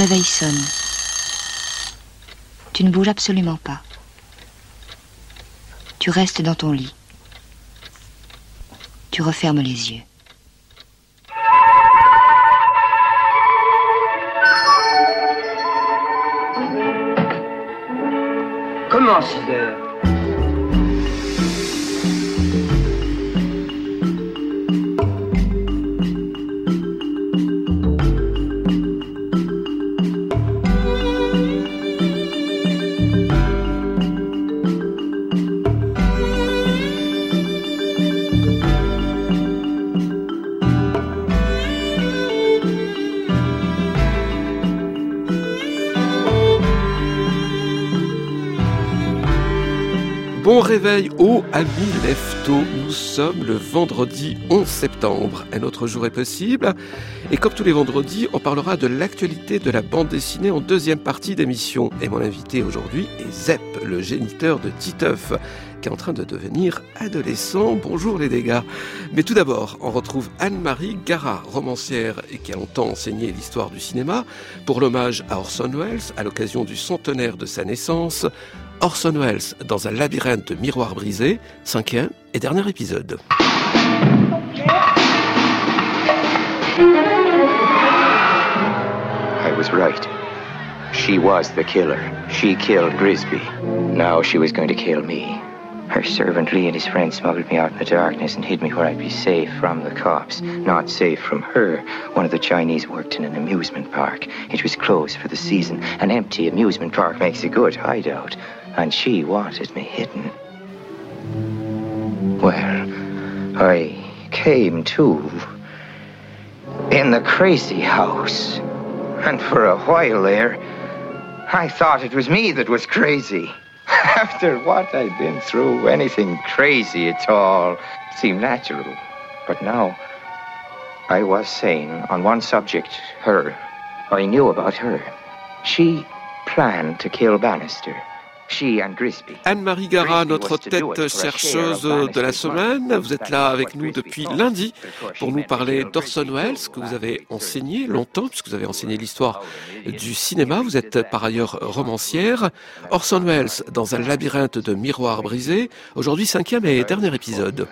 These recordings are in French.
réveil sonne. Tu ne bouges absolument pas. Tu restes dans ton lit. Tu refermes les yeux. Comment 6 heures? Bon réveil aux amis lève-tôt, nous sommes le vendredi 11 septembre, un autre jour est possible, et comme tous les vendredis, on parlera de l'actualité de la bande dessinée en deuxième partie d'émission. Et mon invité aujourd'hui est Zep, le géniteur de Titeuf, qui est en train de devenir adolescent. Bonjour les dégâts. Mais tout d'abord, on retrouve Anne-Marie Garat, romancière et qui a longtemps enseigné l'histoire du cinéma, pour l'hommage à Orson Welles, à l'occasion du centenaire de sa naissance. Orson Welles dans un labyrinthe de miroirs brisés, 5e et dernier épisode. I was right. She was the killer. She killed Grisby. Now she was going to kill me. Her servant Lee and his friends smuggled me out in the darkness and hid me where I'd be safe from the cops. Not safe from her. One of the Chinese worked in an amusement park. It was closed for the season. An empty amusement park makes a good hideout. And she wanted me hidden. Well, I came to in the crazy house. And for a while there, I thought it was me that was crazy. After what I'd been through, anything crazy at all seemed natural. But now, I was sane on one subject, her. I knew about her. She planned to kill Bannister. Anne-Marie Garat, notre tête chercheuse de la semaine. Vous êtes là avec nous depuis lundi pour nous parler d'Orson Welles, que vous avez enseigné longtemps, puisque vous avez enseigné l'histoire du cinéma. Vous êtes par ailleurs romancière. Orson Welles dans un labyrinthe de miroirs brisés. Aujourd'hui, 5e et dernier épisode.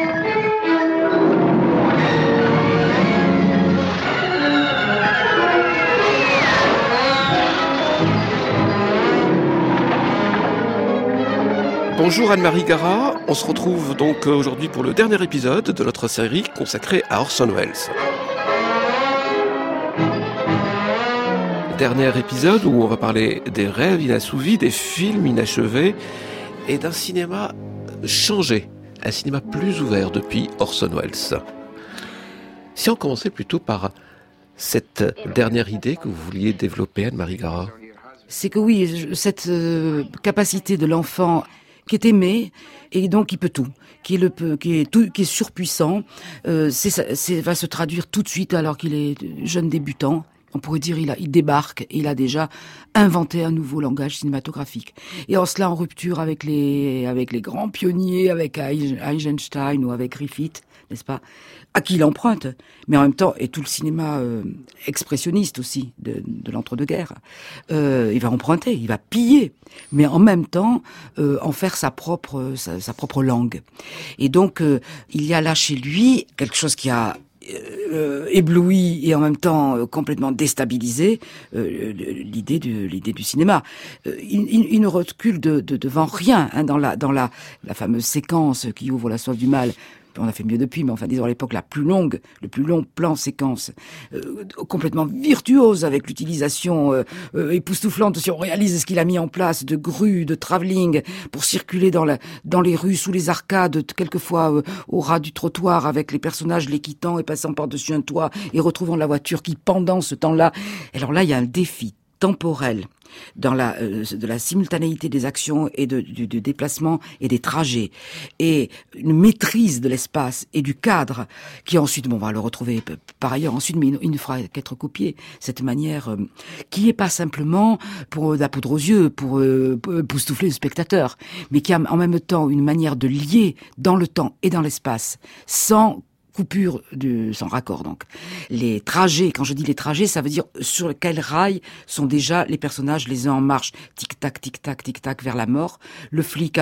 Bonjour Anne-Marie Garat, on se retrouve donc aujourd'hui pour le dernier épisode de notre série consacrée à Orson Welles. Dernier épisode où on va parler des rêves inassouvis, des films inachevés et d'un cinéma changé, un cinéma plus ouvert depuis Orson Welles. Si on commençait plutôt par cette dernière idée que vous vouliez développer, Anne-Marie Garat. C'est que oui, cette capacité de l'enfant qui est aimé et donc qui peut tout, qui est surpuissant, va se traduire tout de suite alors qu'il est jeune débutant. On pourrait dire il débarque et il a déjà inventé un nouveau langage cinématographique. Et en cela en rupture avec les grands pionniers, avec Eisenstein ou avec Griffith, n'est-ce pas, à qui il emprunte, mais en même temps, et tout le cinéma expressionniste aussi de l'entre-deux-guerres, il va emprunter, il va piller, mais en même temps en faire sa propre langue. Et donc il y a là chez lui quelque chose qui a ébloui et en même temps complètement déstabilisé l'idée du cinéma. Il ne recule devant rien dans la fameuse séquence qui ouvre La soif du mal. On a fait mieux depuis, mais enfin, disons à l'époque, le plus long plan séquence, complètement virtuose avec l'utilisation époustouflante, si on réalise ce qu'il a mis en place, de grues, de travelling, pour circuler dans les rues, sous les arcades, quelquefois au ras du trottoir, avec les personnages les quittant et passant par-dessus un toit, et retrouvant la voiture qui, pendant ce temps-là... Alors là, il y a un défi temporel de la simultanéité des actions et du déplacement et des trajets, et une maîtrise de l'espace et du cadre qui ensuite, on va le retrouver par ailleurs ensuite, mais il ne fera qu'être copié, cette manière qui est pas simplement pour la poudre aux yeux, pour époustoufler le spectateur, mais qui a en même temps une manière de lier dans le temps et dans l'espace sans coupure sans raccord. Donc, les trajets, quand je dis les trajets, ça veut dire sur quel rail sont déjà les personnages les uns en marche, tic-tac, tic-tac, tic-tac, vers la mort. Le flic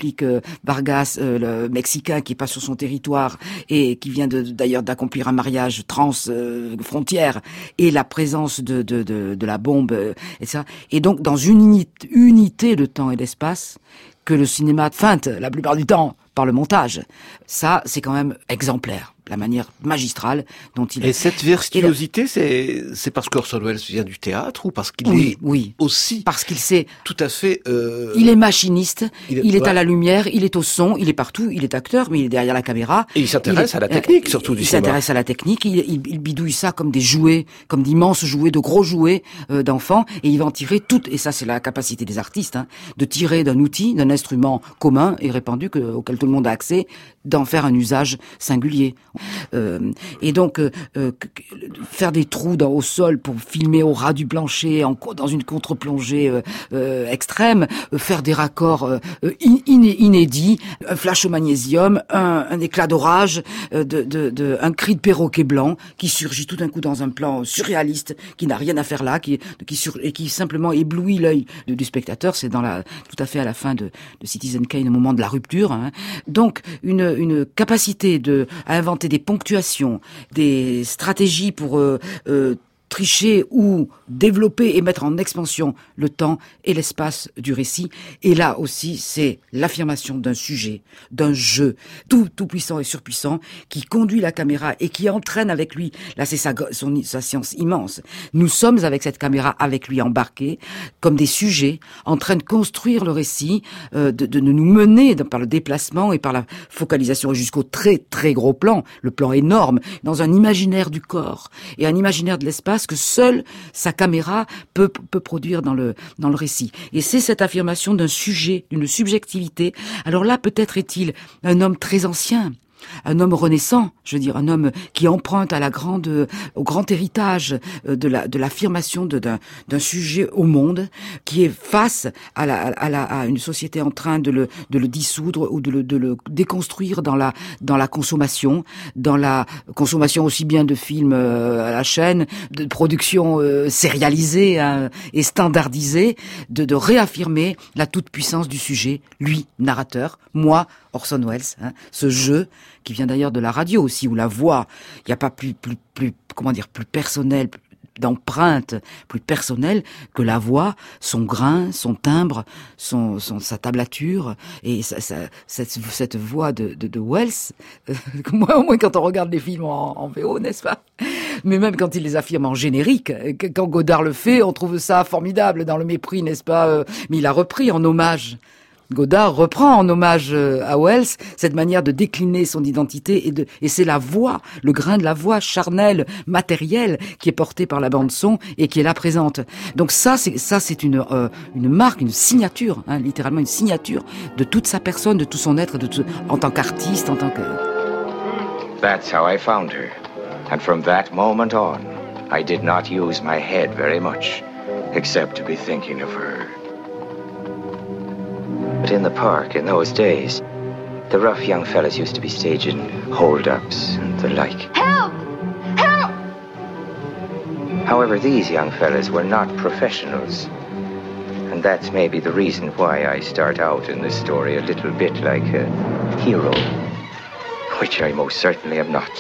Vargas, le Mexicain qui est pas sur son territoire et qui vient d'ailleurs d'accomplir un mariage frontière, et la présence de la bombe, et ça. Et donc, dans une unité de temps et d'espace, que le cinéma feinte la plupart du temps par le montage. Ça, c'est quand même exemplaire. La manière magistrale dont il... Et cette virtuosité, c'est parce qu'Orson Welles vient du théâtre ou parce qu'il est aussi... Parce qu'il sait... Tout à fait... Il est machiniste, il est à la lumière, il est au son, il est partout, il est acteur, mais il est derrière la caméra. Et il s'intéresse à la technique, surtout du cinéma. Il s'intéresse à la technique, il bidouille ça comme des jouets, comme d'immenses jouets, de gros jouets d'enfants, et il va en tirer toutes, et ça c'est la capacité des artistes, de tirer d'un outil, d'un instrument commun et répandu auquel tout le monde a accès, d'en faire un usage singulier. Et donc faire des trous au sol pour filmer au ras du plancher dans une contre-plongée extrême, faire des raccords inédits, un flash au magnésium, un éclat d'orage, un cri de perroquet blanc qui surgit tout d'un coup dans un plan surréaliste qui n'a rien à faire là, et qui simplement éblouit l'œil du spectateur. C'est tout à fait à la fin de Citizen Kane, au moment de la rupture. Donc une capacité à inventer des ponctuations, des stratégies pour tricher ou développer et mettre en expansion le temps et l'espace du récit. Et là aussi, c'est l'affirmation d'un sujet, d'un jeu tout puissant et surpuissant qui conduit la caméra et qui entraîne avec lui. Là, c'est sa science immense. Nous sommes avec cette caméra, avec lui embarqués, comme des sujets, en train de construire le récit, de nous mener par le déplacement et par la focalisation jusqu'au très très gros plan, le plan énorme, dans un imaginaire du corps et un imaginaire de l'espace que seule sa caméra peut produire dans le récit. Et c'est cette affirmation d'un sujet, d'une subjectivité. Alors là, peut-être est-il un homme très ancien, un homme renaissant, je veux dire, un homme qui emprunte au grand héritage de l'affirmation d'un sujet au monde, qui est face à une société en train de le dissoudre ou de le déconstruire dans la consommation, aussi bien de films à la chaîne, de productions sérialisées et standardisées, de réaffirmer la toute-puissance du sujet, lui, narrateur, moi, Orson Welles, ce jeu qui vient d'ailleurs de la radio aussi, où la voix, il n'y a pas plus personnel, d'empreinte plus personnelle que la voix, son grain, son timbre, sa tablature, et cette voix de Welles, au moins quand on regarde les films en VO, n'est-ce pas? Mais même quand il les affirme en générique, quand Godard le fait, on trouve ça formidable dans Le Mépris, n'est-ce pas? Mais il a repris en hommage. Godard reprend en hommage à Welles cette manière de décliner son identité et c'est la voix, le grain de la voix charnelle, matérielle, qui est portée par la bande son et qui est là présente. Donc ça c'est une marque, une signature, littéralement une signature de toute sa personne, de tout son être, en tant qu'artiste, en tant que... That's how I found her. And from that moment on, I did not use my head very much, except to be thinking of her. But in the park, in those days, the rough young fellas used to be staging hold-ups and the like. Help! Help! However, these young fellas were not professionals. And that's maybe the reason why I start out in this story a little bit like a hero, which I most certainly am not.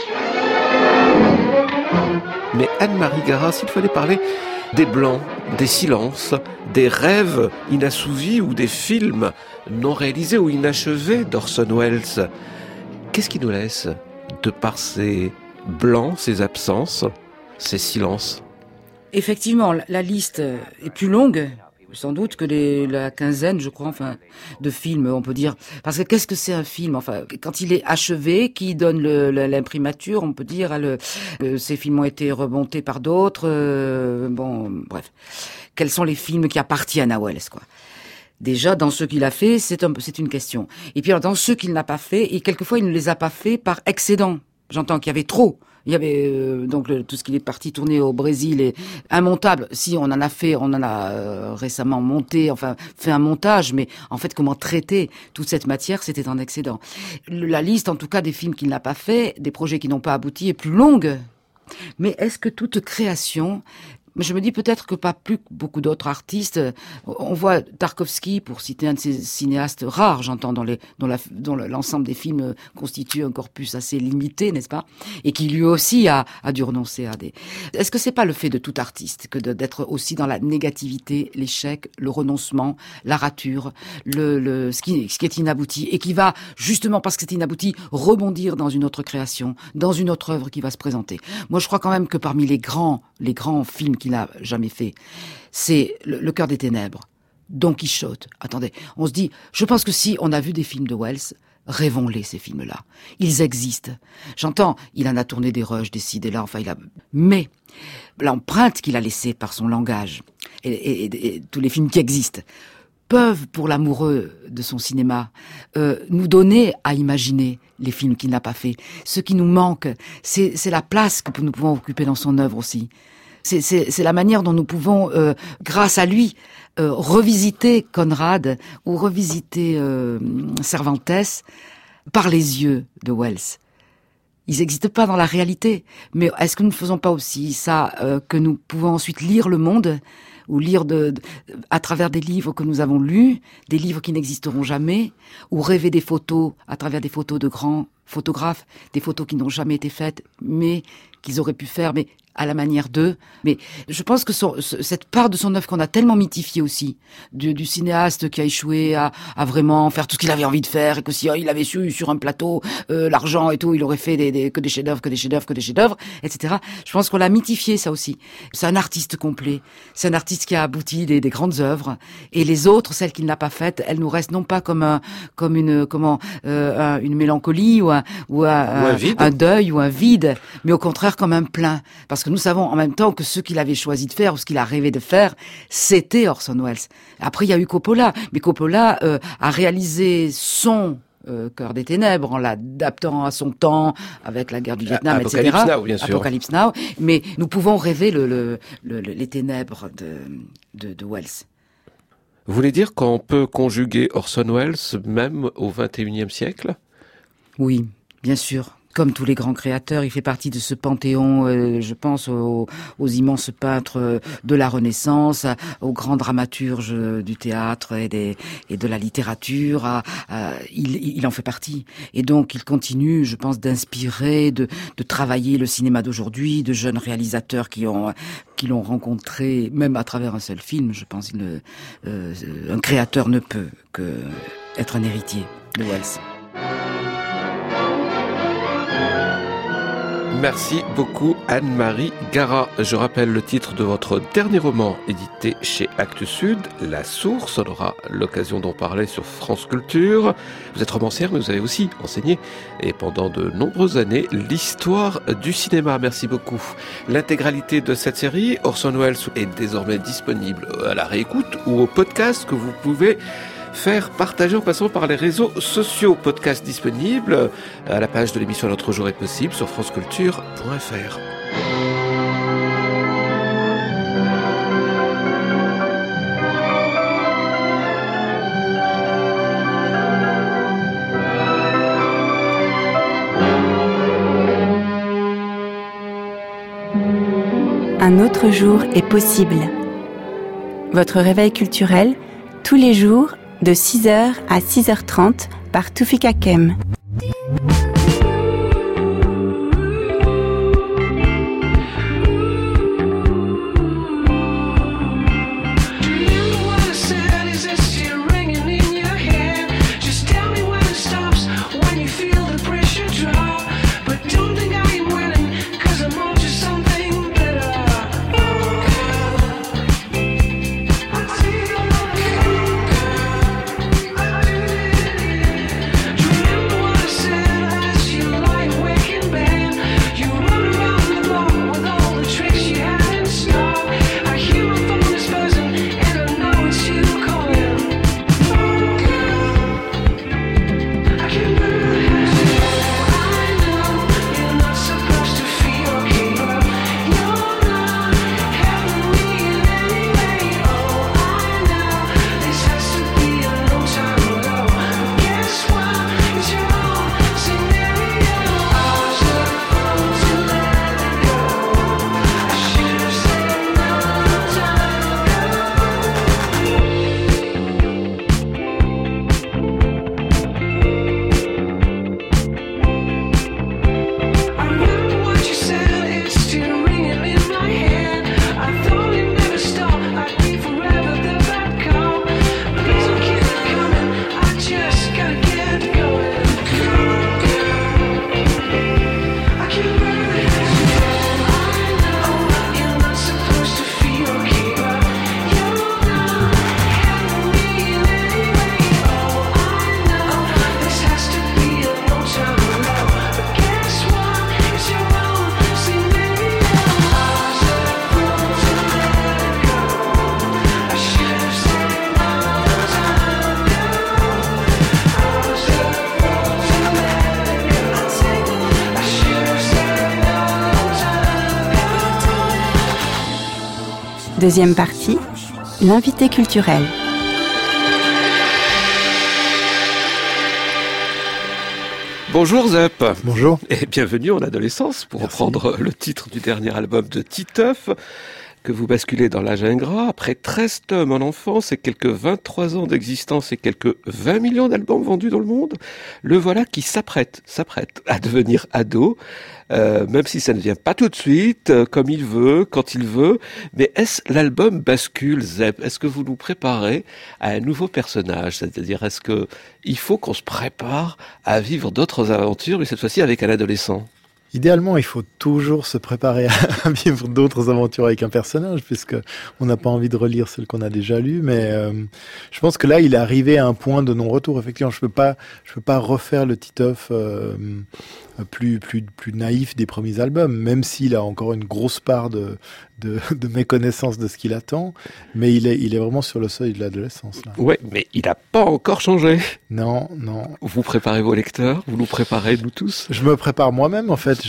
Mais Anne-Marie Garat, s'il fallait parler des blancs, des silences, des rêves inassouvis ou des films non réalisés ou inachevés d'Orson Welles, qu'est-ce qui nous laisse de par ces blancs, ces absences, ces silences? Effectivement, la liste est plus longue, sans doute, que la quinzaine, je crois, de films, on peut dire. Parce que qu'est-ce que c'est un film? Quand il est achevé, qui donne l'imprimature, on peut dire, ces films ont été remontés par d'autres, bref. Quels sont les films qui appartiennent à Welles, quoi? Déjà, dans ceux qu'il a fait, c'est une question. Et puis, dans ceux qu'il n'a pas fait, et quelquefois, il ne les a pas fait par excédent. J'entends qu'il y avait trop Il y avait donc tout ce qui est parti tourner au Brésil et immontable. Si on en a récemment monté, enfin fait un montage, mais en fait comment traiter toute cette matière, c'était un excédent. La liste, en tout cas, des films qu'il n'a pas fait, des projets qui n'ont pas abouti, est plus longue. Mais est-ce que toute création... Je me dis peut-être que pas plus que beaucoup d'autres artistes. On voit Tarkovsky, pour citer un de ces cinéastes rares, j'entends, dont l'ensemble des films constitue un corpus assez limité, n'est-ce pas? Et qui lui aussi a dû renoncer à des... Est-ce que c'est pas le fait de tout artiste que d'être aussi dans la négativité, l'échec, le renoncement, la rature, ce qui est inabouti, et qui va, justement parce que c'est inabouti, rebondir dans une autre création, dans une autre œuvre qui va se présenter. Moi, je crois quand même que parmi les grands films qu'il n'a jamais fait, c'est le Cœur des ténèbres, Don Quichotte. Attendez, on se dit, je pense que si on a vu des films de Wells, rêvons-les, ces films-là. Ils existent. J'entends, il en a tourné des rushs, des ci, des là, mais l'empreinte qu'il a laissée par son langage et tous les films qui existent peuvent, pour l'amoureux de son cinéma, nous donner à imaginer les films qu'il n'a pas fait. Ce qui nous manque, c'est la place que nous pouvons occuper dans son œuvre aussi. C'est la manière dont nous pouvons, grâce à lui, revisiter Conrad ou revisiter Cervantes par les yeux de Wells. Ils n'existent pas dans la réalité, mais est-ce que nous ne faisons pas aussi ça, que nous pouvons ensuite lire le monde ou lire à travers des livres que nous avons lus, des livres qui n'existeront jamais, ou rêver des photos à travers des photos de grands photographes, des photos qui n'ont jamais été faites, mais qu'ils auraient pu faire, mais à la manière d'eux. Mais je pense que cette part de son œuvre qu'on a tellement mythifiée aussi, du cinéaste qui a échoué à vraiment faire tout ce qu'il avait envie de faire, et que si il avait su sur un plateau l'argent et tout, il aurait fait que des chefs-d'œuvre, etc. Je pense qu'on l'a mythifié, ça aussi. C'est un artiste complet. C'est un artiste qui a abouti des grandes œuvres, et les autres, celles qu'il n'a pas faites, elles nous restent non pas comme une mélancolie ou un deuil ou un vide, mais au contraire comme un plein. Parce que nous savons en même temps que ce qu'il avait choisi de faire ou ce qu'il a rêvé de faire, c'était Orson Welles. Après, il y a eu Coppola, mais Coppola a réalisé son Cœur des ténèbres en l'adaptant à son temps avec la guerre du Vietnam, etc. Apocalypse Now, bien sûr. Apocalypse Now, mais nous pouvons rêver les ténèbres de Welles. Vous voulez dire qu'on peut conjuguer Orson Welles même au XXIe siècle? Oui, bien sûr. Comme tous les grands créateurs, il fait partie de ce panthéon, je pense aux immenses peintres de la Renaissance, aux grands dramaturges du théâtre et de la littérature. Il en fait partie. Et donc, il continue, je pense, d'inspirer, de travailler le cinéma d'aujourd'hui, de jeunes réalisateurs qui l'ont rencontré, même à travers un seul film. Je pense un créateur ne peut que être un héritier de Welles. Merci beaucoup Anne-Marie Gara. Je rappelle le titre de votre dernier roman édité chez Actes Sud, La Source. On aura l'occasion d'en parler sur France Culture. Vous êtes romancière, mais vous avez aussi enseigné, et pendant de nombreuses années, l'histoire du cinéma. Merci beaucoup. L'intégralité de cette série, Orson Welles, est désormais disponible à la réécoute ou au podcast que vous pouvez faire partager en passant par les réseaux sociaux. Podcast disponible à la page de l'émission L'autre jour est possible sur franceculture.fr. Un autre jour est possible. Votre réveil culturel, tous les jours, de 6h à 6h30 par Toufik Hakem. Deuxième partie, l'invité culturel. Bonjour Zep. Bonjour. Et bienvenue en adolescence, pour reprendre le titre du dernier album de Titeuf, que vous basculez dans l'âge ingrat. Après 13 tomes en enfance et quelques 23 ans d'existence et quelques 20 millions d'albums vendus dans le monde, le voilà qui s'apprête à devenir ado, même si ça ne vient pas tout de suite, comme il veut, quand il veut. Mais est-ce l'album bascule, Zep? Est-ce que vous nous préparez à un nouveau personnage? C'est-à-dire, est-ce que il faut qu'on se prépare à vivre d'autres aventures, mais cette fois-ci avec un adolescent? Idéalement, il faut toujours se préparer à vivre d'autres aventures avec un personnage, puisque on n'a pas envie de relire celles qu'on a déjà lues. Mais je pense que là, il est arrivé à un point de non-retour. Effectivement, je peux pas refaire le Titeuf plus naïf des premiers albums, même s'il a encore une grosse part de méconnaissance de ce qu'il attend. Mais il est vraiment sur le seuil de l'adolescence. Là. Ouais, mais il n'a pas encore changé. Non. Vous préparez vos lecteurs, vous nous préparez nous tous. Je me prépare moi-même, en fait.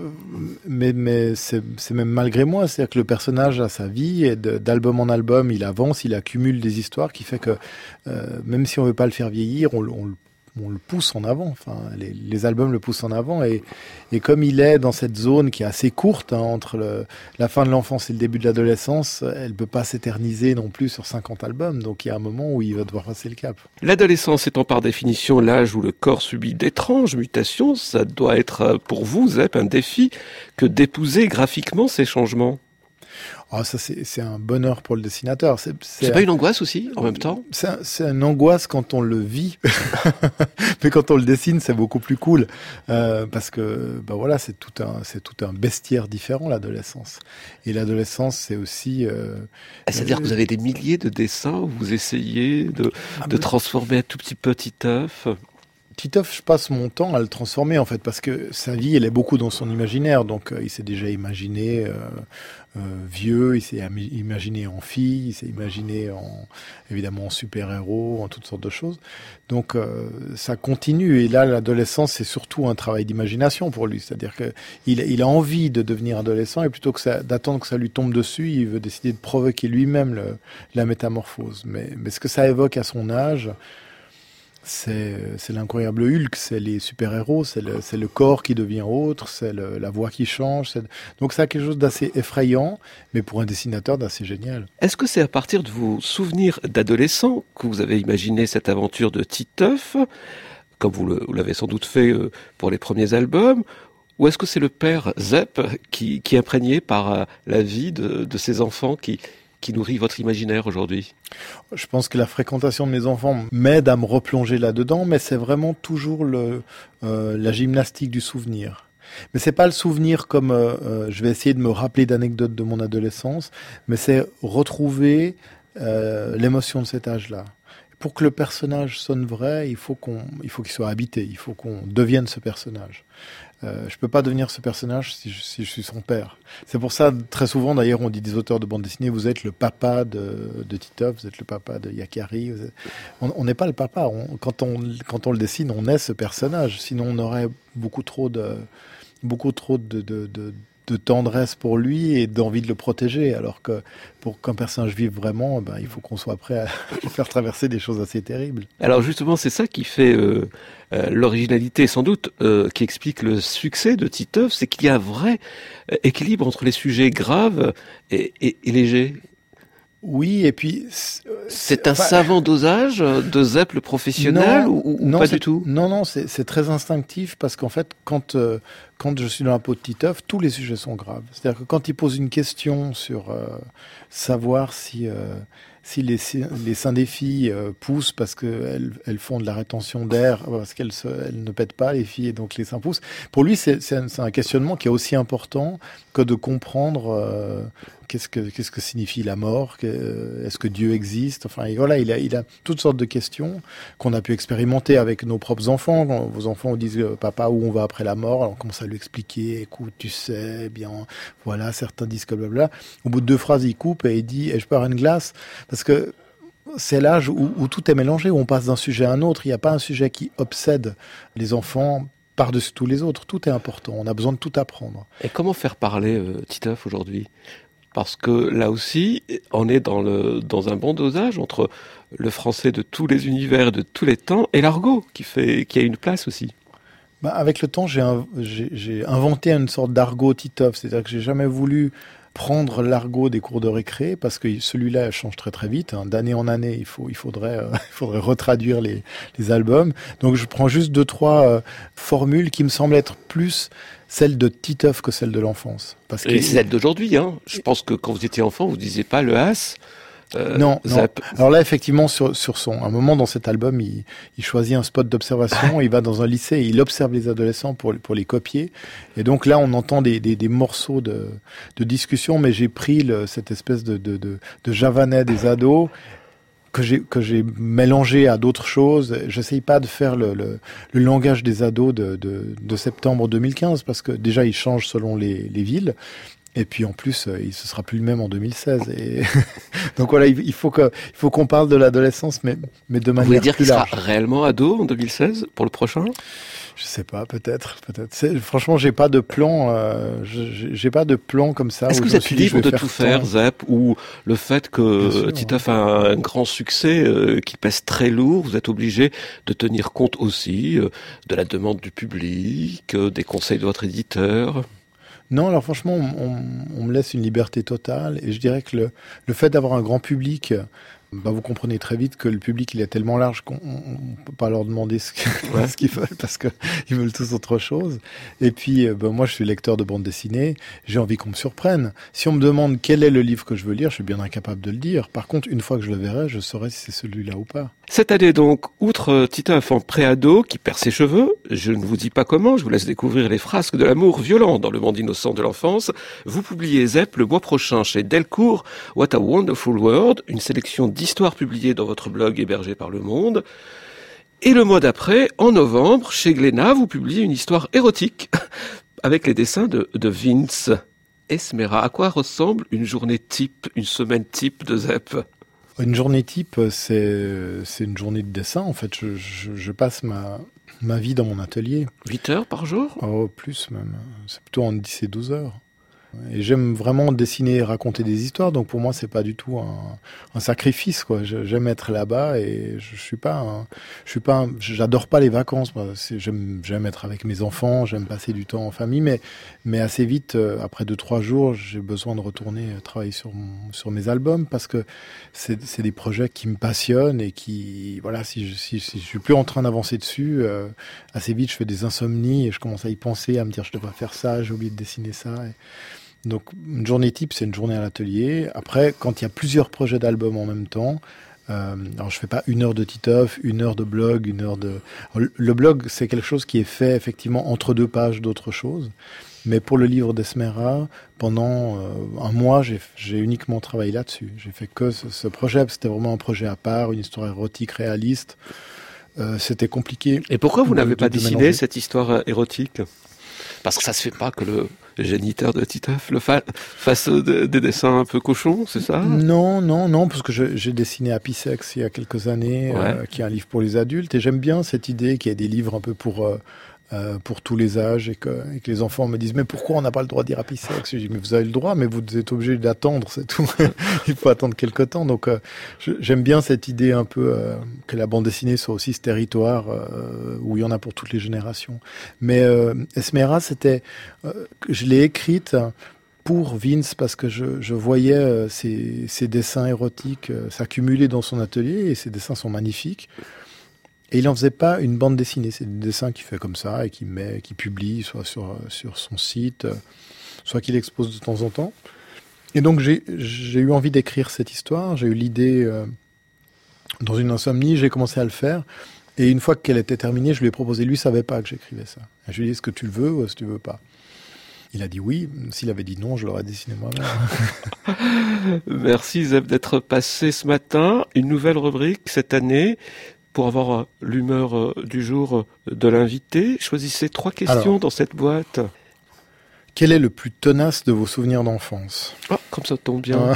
Mais c'est même malgré moi. C'est-à-dire que le personnage a sa vie et d'album en album, il avance, il accumule des histoires qui fait que même si on veut pas le faire vieillir, on le pousse en avant. Enfin, les albums le poussent en avant et comme il est dans cette zone qui est assez courte entre la fin de l'enfance et le début de l'adolescence, elle peut pas s'éterniser non plus sur 50 albums. Donc il y a un moment où il va devoir passer le cap. L'adolescence étant par définition l'âge où le corps subit d'étranges mutations, ça doit être pour vous, Zep, un défi que d'épouser graphiquement ces changements. Ah, ça c'est un bonheur pour le dessinateur. C'est pas une angoisse aussi, en même temps? C'est une angoisse quand on le vit, mais quand on le dessine, c'est beaucoup plus cool parce que voilà, c'est tout un bestiaire différent, l'adolescence. Et l'adolescence, c'est aussi. C'est-à-dire que vous avez des milliers de dessins où vous essayez de transformer un tout petit peu Titeuf. Titeuf, je passe mon temps à le transformer en fait, parce que sa vie, elle est beaucoup dans son imaginaire. Donc, il s'est déjà imaginé vieux, il s'est imaginé en fille, il s'est imaginé évidemment en super-héros, en toutes sortes de choses. Donc, ça continue. Et là, l'adolescence, c'est surtout un travail d'imagination pour lui. C'est-à-dire que il a envie de devenir adolescent et plutôt que d'attendre que ça lui tombe dessus, il veut décider de provoquer lui-même la métamorphose. Mais ce que ça évoque à son âge, c'est l'incroyable Hulk, c'est les super-héros, c'est le corps qui devient autre, c'est la voix qui change. Donc ça a quelque chose d'assez effrayant, mais pour un dessinateur d'assez génial. Est-ce que c'est à partir de vos souvenirs d'adolescent que vous avez imaginé cette aventure de Titeuf, comme vous l'avez sans doute fait pour les premiers albums, ou est-ce que c'est le père Zep qui est imprégné par la vie de ses enfants qui nourrit votre imaginaire aujourd'hui? Je pense que la fréquentation de mes enfants m'aide à me replonger là-dedans, mais c'est vraiment toujours la gymnastique du souvenir. Mais c'est pas le souvenir comme je vais essayer de me rappeler d'anecdotes de mon adolescence, mais c'est retrouver l'émotion de cet âge-là. Pour que le personnage sonne vrai, il faut qu'il soit habité, il faut qu'on devienne ce personnage. Je peux pas devenir ce personnage si je suis son père. C'est pour ça, très souvent, d'ailleurs, on dit des auteurs de bande dessinée, vous êtes le papa de Titeuf, vous êtes le papa de Yakari. On n'est pas le papa. Quand on le dessine, on est ce personnage. Sinon, on aurait beaucoup trop de tendresse pour lui et d'envie de le protéger, alors que pour qu'un personnage vive vraiment, il faut qu'on soit prêt à faire traverser des choses assez terribles. Alors justement, c'est ça qui fait l'originalité, sans doute, qui explique le succès de Titeuf, c'est qu'il y a un vrai équilibre entre les sujets graves et légers. Oui, et puis... C'est un savant dosage de Zep le professionnel ou pas du tout? Non, c'est très instinctif parce qu'en fait, quand je suis dans la peau de Titeuf, tous les sujets sont graves. C'est-à-dire que quand il pose une question sur savoir si les seins des filles poussent parce qu'elles font de la rétention d'air, parce qu'elles ne pètent pas, les filles, et donc les seins poussent. Pour lui, c'est un questionnement qui est aussi important que de comprendre qu'est-ce que signifie la mort, est-ce que Dieu existe. Enfin, et voilà, il a toutes sortes de questions qu'on a pu expérimenter avec nos propres enfants. Quand vos enfants vous disent papa, où on va après la mort, alors on commence à lui expliquer, écoute, tu sais, bien, voilà, certains disent que blablabla. Au bout de 2 phrases, il coupe et il dit, je peux avoir une glace, parce que c'est l'âge où tout est mélangé, où on passe d'un sujet à un autre. Il n'y a pas un sujet qui obsède les enfants par-dessus tous les autres. Tout est important. On a besoin de tout apprendre. Et comment faire parler Titeuf aujourd'hui? parce que là aussi, on est dans un bon dosage entre le français de tous les univers, de tous les temps, et l'argot qui a une place aussi. Avec le temps, j'ai inventé une sorte d'argot Titeuf, c'est-à-dire que j'ai jamais voulu prendre l'argot des cours de récré, parce que celui-là change très très vite, hein. D'année en année, il faudrait retraduire les albums. Donc je prends juste 2-3 formules qui me semblent être plus celles de Titeuf que celles de l'enfance. Et celles d'aujourd'hui, hein. Je pense que quand vous étiez enfant, vous disiez pas le as. Non. Alors là, effectivement, à un moment dans cet album, il choisit un spot d'observation, il va dans un lycée et il observe les adolescents pour les copier. Et donc là, on entend des morceaux de discussion, mais j'ai pris cette espèce de javanais des ados que j'ai mélangé à d'autres choses. J'essaye pas de faire le langage des ados de septembre 2015, parce que déjà, il change selon les villes. Et puis en plus, ce sera plus le même en 2016. Et donc voilà, il faut qu'on parle de l'adolescence, mais de manière plus large. Vous voulez dire qu'il sera réellement ado en 2016 pour le prochain ? Je sais pas, peut-être. Franchement, j'ai pas de plan. J'ai pas de plan comme ça. Est-ce que vous êtes libre de tout faire, Zep, ou le fait que Titeuf a un grand succès qui pèse très lourd, vous êtes obligé de tenir compte aussi de la demande du public, des conseils de votre éditeur ? Non, alors franchement, on me laisse une liberté totale, et je dirais que le fait d'avoir un grand public, vous comprenez très vite que le public il est tellement large qu'on peut pas leur demander ce qu'ils veulent, parce que ils veulent tous autre chose. Et puis moi je suis lecteur de bande dessinée, j'ai envie qu'on me surprenne. Si on me demande quel est le livre que je veux lire, je suis bien incapable de le dire. Par contre, une fois que je le verrai, je saurai si c'est celui-là ou pas. Cette année donc, outre Titeuf en préado qui perd ses cheveux, je ne vous dis pas comment, je vous laisse découvrir les frasques de l'amour violent dans le monde innocent de l'enfance, vous publiez Zep le mois prochain chez Delcourt, What a Wonderful World, une sélection d'histoires publiées dans votre blog hébergé par Le Monde. Et le mois d'après, en novembre, chez Glénat, vous publiez une histoire érotique avec les dessins de Vince. Esmera, à quoi ressemble une journée type, une semaine type de Zep ? Une journée type, c'est une journée de dessin. En fait, je passe ma vie dans mon atelier. 8 heures par jour ? Oh, plus même. C'est plutôt entre 10 et 12 heures. Et j'aime vraiment dessiner et raconter des histoires, donc pour moi c'est pas du tout un sacrifice, quoi. J'aime être là-bas, et j'adore pas les vacances. J'aime être avec mes enfants, j'aime passer du temps en famille, mais assez vite, après 2-3 jours, j'ai besoin de retourner travailler sur mes albums, parce que c'est des projets qui me passionnent, et qui, voilà, si je suis plus en train d'avancer dessus, assez vite je fais des insomnies et je commence à y penser, à me dire je devrais faire ça, j'ai oublié de dessiner ça. Donc, une journée type, c'est une journée à l'atelier. Après, quand il y a plusieurs projets d'albums en même temps, alors je fais pas 1 heure de Titeuf, 1 heure de blog, 1 heure de... Le blog, c'est quelque chose qui est fait, effectivement, entre 2 pages d'autres choses. Mais pour le livre d'Esmera, pendant un mois, j'ai uniquement travaillé là-dessus. J'ai fait que ce projet, c'était vraiment un projet à part, une histoire érotique réaliste. C'était compliqué. Et pourquoi vous n'avez pas dessiné cette histoire érotique ? Parce que ça se fait pas que le géniteur de Titeuf fasse des dessins un peu cochons, c'est ça ? Non, parce que j'ai dessiné Happy Sex il y a quelques années, qui est un livre pour les adultes, et j'aime bien cette idée qu'il y ait des livres un peu pour tous les âges, et que les enfants me disent mais pourquoi on n'a pas le droit de dire Happy Sex ? Je dis mais vous avez le droit, mais vous êtes obligé d'attendre, c'est tout. Il faut attendre quelque temps. Donc j'aime bien cette idée un peu que la bande dessinée soit aussi ce territoire où il y en a pour toutes les générations. Mais Esmera, je l'ai écrite pour Vince, parce que je voyais ces dessins érotiques s'accumuler dans son atelier, et ces dessins sont magnifiques. Et il n'en faisait pas une bande dessinée, c'est des dessins qu'il fait comme ça et qu'il publie soit sur son site, soit qu'il expose de temps en temps. Et donc j'ai eu envie d'écrire cette histoire, j'ai eu l'idée dans une insomnie, j'ai commencé à le faire. Et une fois qu'elle était terminée, je lui ai proposé, lui ne savait pas que j'écrivais ça. Et je lui ai dit, est-ce que tu le veux ou est-ce que tu ne veux pas ? Il a dit oui. S'il avait dit non, je l'aurais dessiné moi-même. Merci Zep d'être passé ce matin. Une nouvelle rubrique cette année. Pour avoir l'humeur du jour de l'invité, choisissez 3 questions dans cette boîte. Quel est le plus tenace de vos souvenirs d'enfance ? Ah, comme ça tombe bien.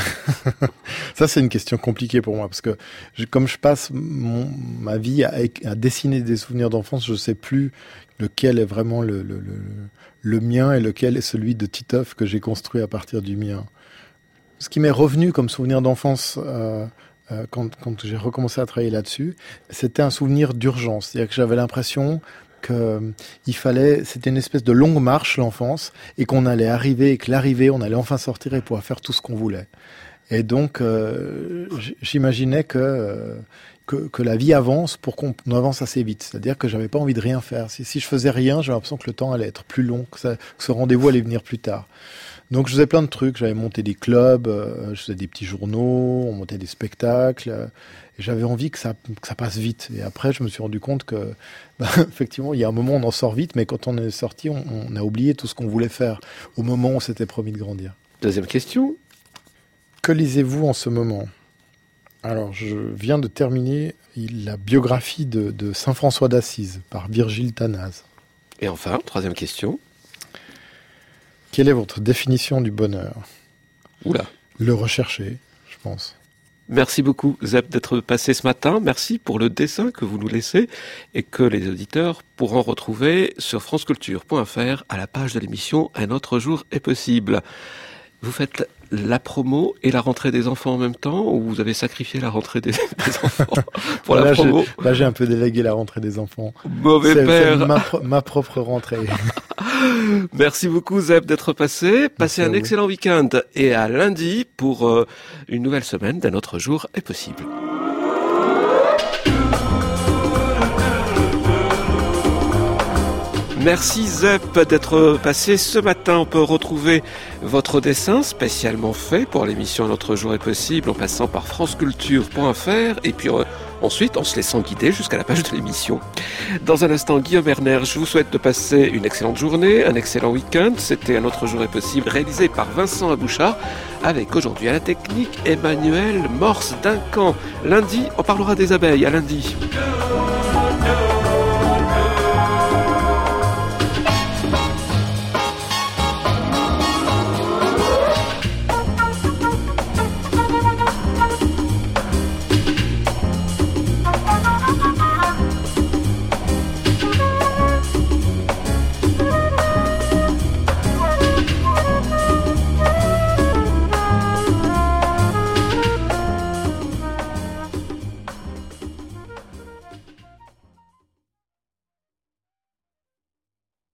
Ça, c'est une question compliquée pour moi, parce que comme je passe ma vie à dessiner des souvenirs d'enfance, je ne sais plus lequel est vraiment le mien et lequel est celui de Titeuf que j'ai construit à partir du mien. ce qui m'est revenu comme souvenir d'enfance quand j'ai recommencé à travailler là-dessus, c'était un souvenir d'urgence. C'est-à-dire que j'avais l'impression c'était une espèce de longue marche, l'enfance, et qu'on allait arriver, et que l'arrivée, on allait enfin sortir et pouvoir faire tout ce qu'on voulait. Et donc, j'imaginais que la vie avance pour qu'on avance assez vite. C'est-à-dire que j'avais pas envie de rien faire. Si je faisais rien, j'avais l'impression que le temps allait être plus long, que ce rendez-vous allait venir plus tard. Donc, je faisais plein de trucs. J'avais monté des clubs, je faisais des petits journaux, on montait des spectacles. Et j'avais envie que ça passe vite. Et après, je me suis rendu compte que, effectivement, il y a un moment, on en sort vite, mais quand on est sorti, on a oublié tout ce qu'on voulait faire au moment où on s'était promis de grandir. Deuxième question. Que lisez-vous en ce moment ? Alors, je viens de terminer la biographie de Saint François d'Assise par Virgile Tanaz. Et enfin, troisième question. Quelle est votre définition du bonheur ? Oula. Le rechercher, je pense. Merci beaucoup, Zep, d'être passé ce matin. Merci pour le dessin que vous nous laissez et que les auditeurs pourront retrouver sur franceculture.fr à la page de l'émission « Un autre jour est possible ». Vous faites la promo et la rentrée des enfants en même temps, ou vous avez sacrifié la rentrée des enfants pour la promo ? Là, j'ai un peu délégué la rentrée des enfants. Mauvais père. C'est ma propre rentrée. Merci beaucoup, Zep, d'être passé. Passez un excellent week-end et à lundi pour une nouvelle semaine d'Un autre jour est possible. Merci Zep d'être passé ce matin. On peut retrouver votre dessin spécialement fait pour l'émission Un autre jour est possible en passant par franceculture.fr et puis ensuite en se laissant guider jusqu'à la page de l'émission. Dans un instant, Guillaume Erner, je vous souhaite de passer une excellente journée, un excellent week-end. C'était Un autre jour est possible réalisé par Vincent Abouchard avec aujourd'hui à la technique Emmanuel Morse Duncan. Lundi, on parlera des abeilles. À lundi.